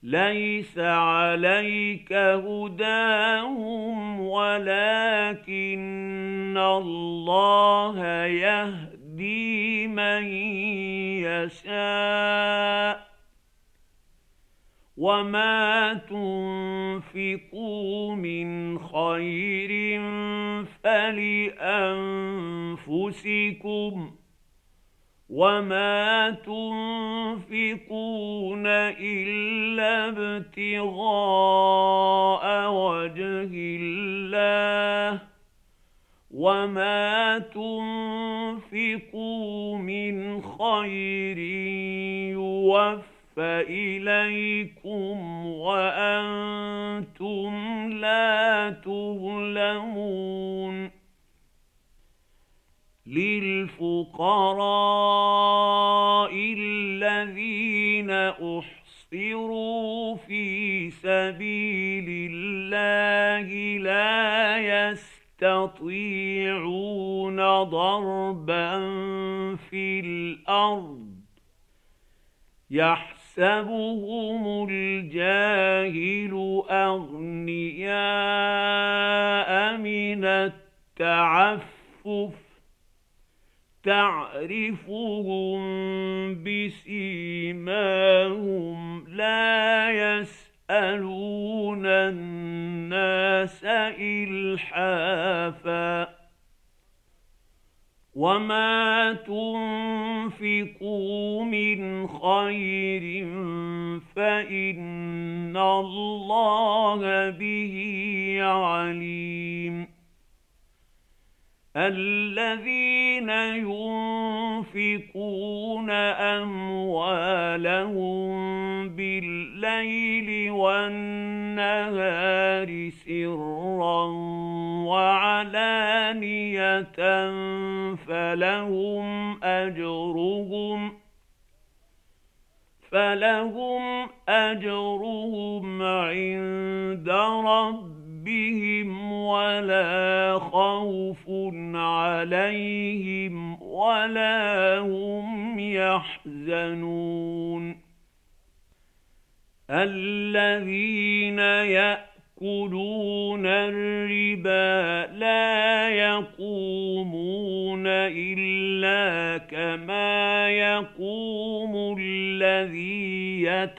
ليس عليك هداهم ولكن الله يهدي من يشاء وما تنفقوا من خير فلأنفسكم وما تنفقون إلا ابتغاء وجه الله وما تنفقوا من خير يوفى إليكم وأنتم لا تظلمون للفقراء الذين أحصروا في سبيل الله لا يستطيعون ضربا في الأرض يحسبهم الجاهل أغنياء من التعفف تعرفهم بسيماهم لا يسألون الناس إلحافا وما تنفقوا من خير فإن الله به عليم الذين ينفقون أموالهم بالليل والنهار سرا وعلانية فلهم أجرهم عند ربهم ولا خوف عليهم ولا هم يحزنون الذين يأكلون الربا لا يقومون إلا كما يقوم الذي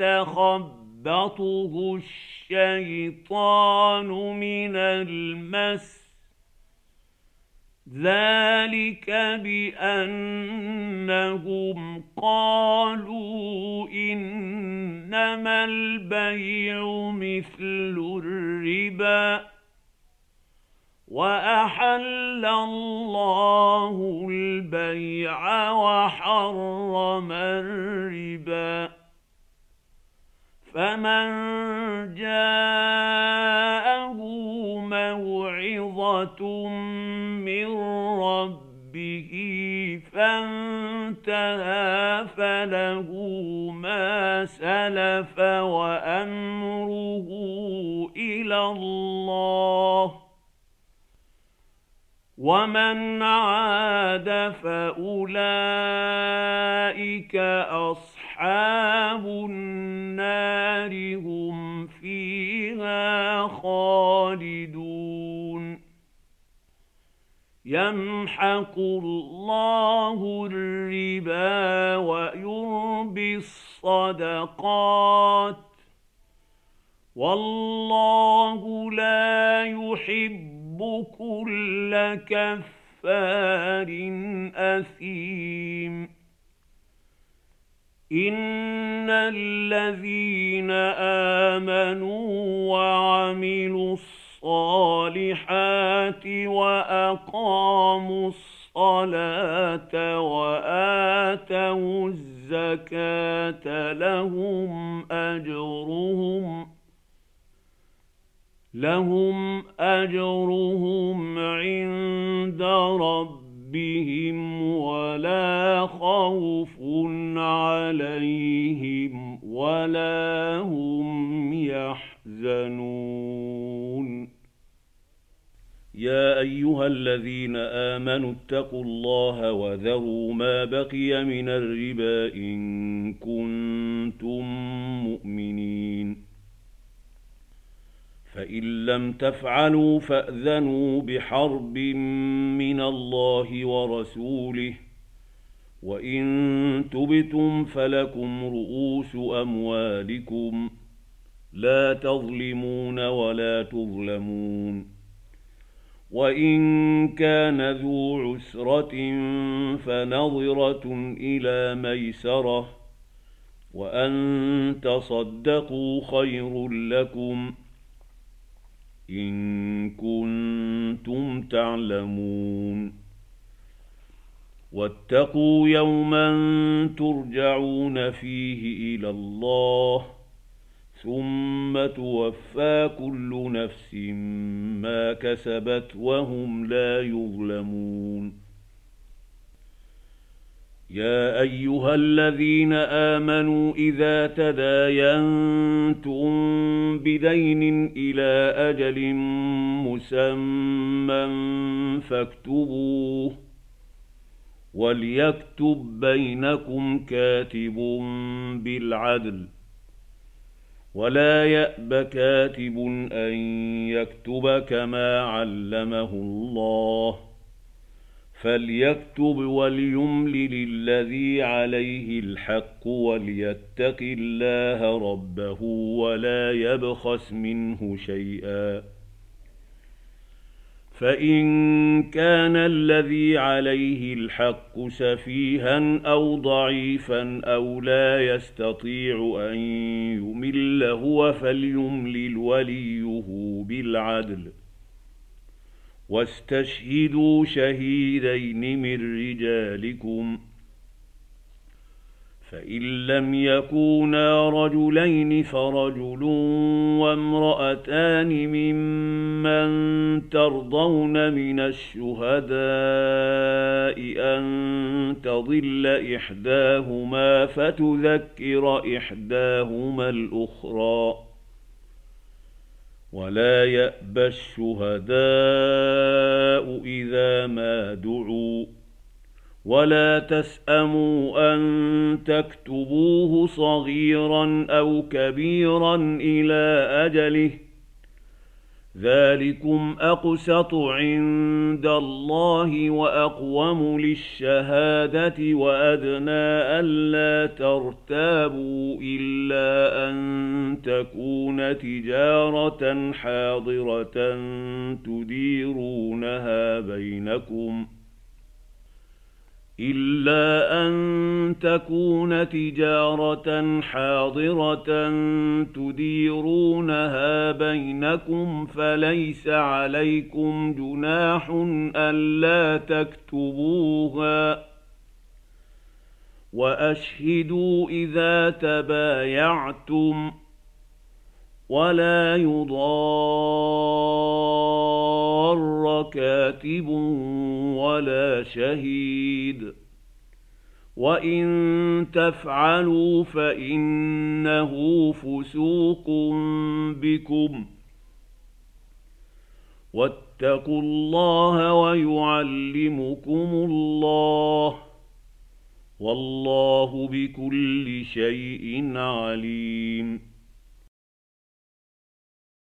يتخبطه الشيطان من المس ذلك بأنهم قالوا إنما البيع مثل الربا وأحل الله البيع وحرم الربا فمن جاءه موعظة من ربه فانتهى فله ما سلف وأمره إلى الله ومن عاد فأولئك أصحاب النار هم فيها خالدون يمحق الله الربا ويربي الصدقات والله لا يحب كل كفار أثيم إن الذين آمنوا وعملوا الصالحات وأقاموا الصلاة وآتوا الزكاة لهم أجرهم عند ربهم ولا خوف عليهم ولا هم يحزنون يا أيها الذين آمنوا اتقوا الله وذروا ما بقي من الربا إن كنتم مؤمنين فإن لم تفعلوا فأذنوا بحرب من الله ورسوله، وإن تبتم فلكم رؤوس أموالكم لا تظلمون ولا تظلمون. وإن كان ذو عسرة فنظرة إلى ميسرة، وأن تصدقوا خير لكم إن كنتم تعلمون. واتقوا يوما ترجعون فيه إلى الله ثم توفى كل نفس ما كسبت وهم لا يظلمون. يا أيها الذين آمنوا إذا تداينتم بدين إلى أجل مسمى فاكتبوه، وليكتب بينكم كاتب بالعدل، ولا يأب كاتب أن يكتب كما علمه الله، فليكتب وليملل الذي عليه الحق وليتق الله ربه ولا يبخس منه شيئا. فإن كان الذي عليه الحق سفيها أو ضعيفا أو لا يستطيع أن يمل هو فليملل وليه بالعدل، واستشهدوا شهيدين من رجالكم، فإن لم يكونا رجلين فرجل وامرأتان ممن ترضون من الشهداء أن تضل إحداهما فتذكر إحداهما الأخرى، ولا يأبى الشهداء إذا ما دعوا، ولا تسأموا أن تكتبوه صغيرا أو كبيرا إلى أجله، ذلكم أقسط عند الله وأقوم للشهادة وأدنى ألا ترتابوا إلا أن تكون تجارة حاضرة تديرونها بينكم فليس عليكم جناح ألا تكتبوها، وأشهدوا إذا تبايعتم، ولا يضار كاتب ولا شهيد، وإن تفعلوا فإنه فسوق بكم، واتقوا الله ويعلمكم الله، والله بكل شيء عليم.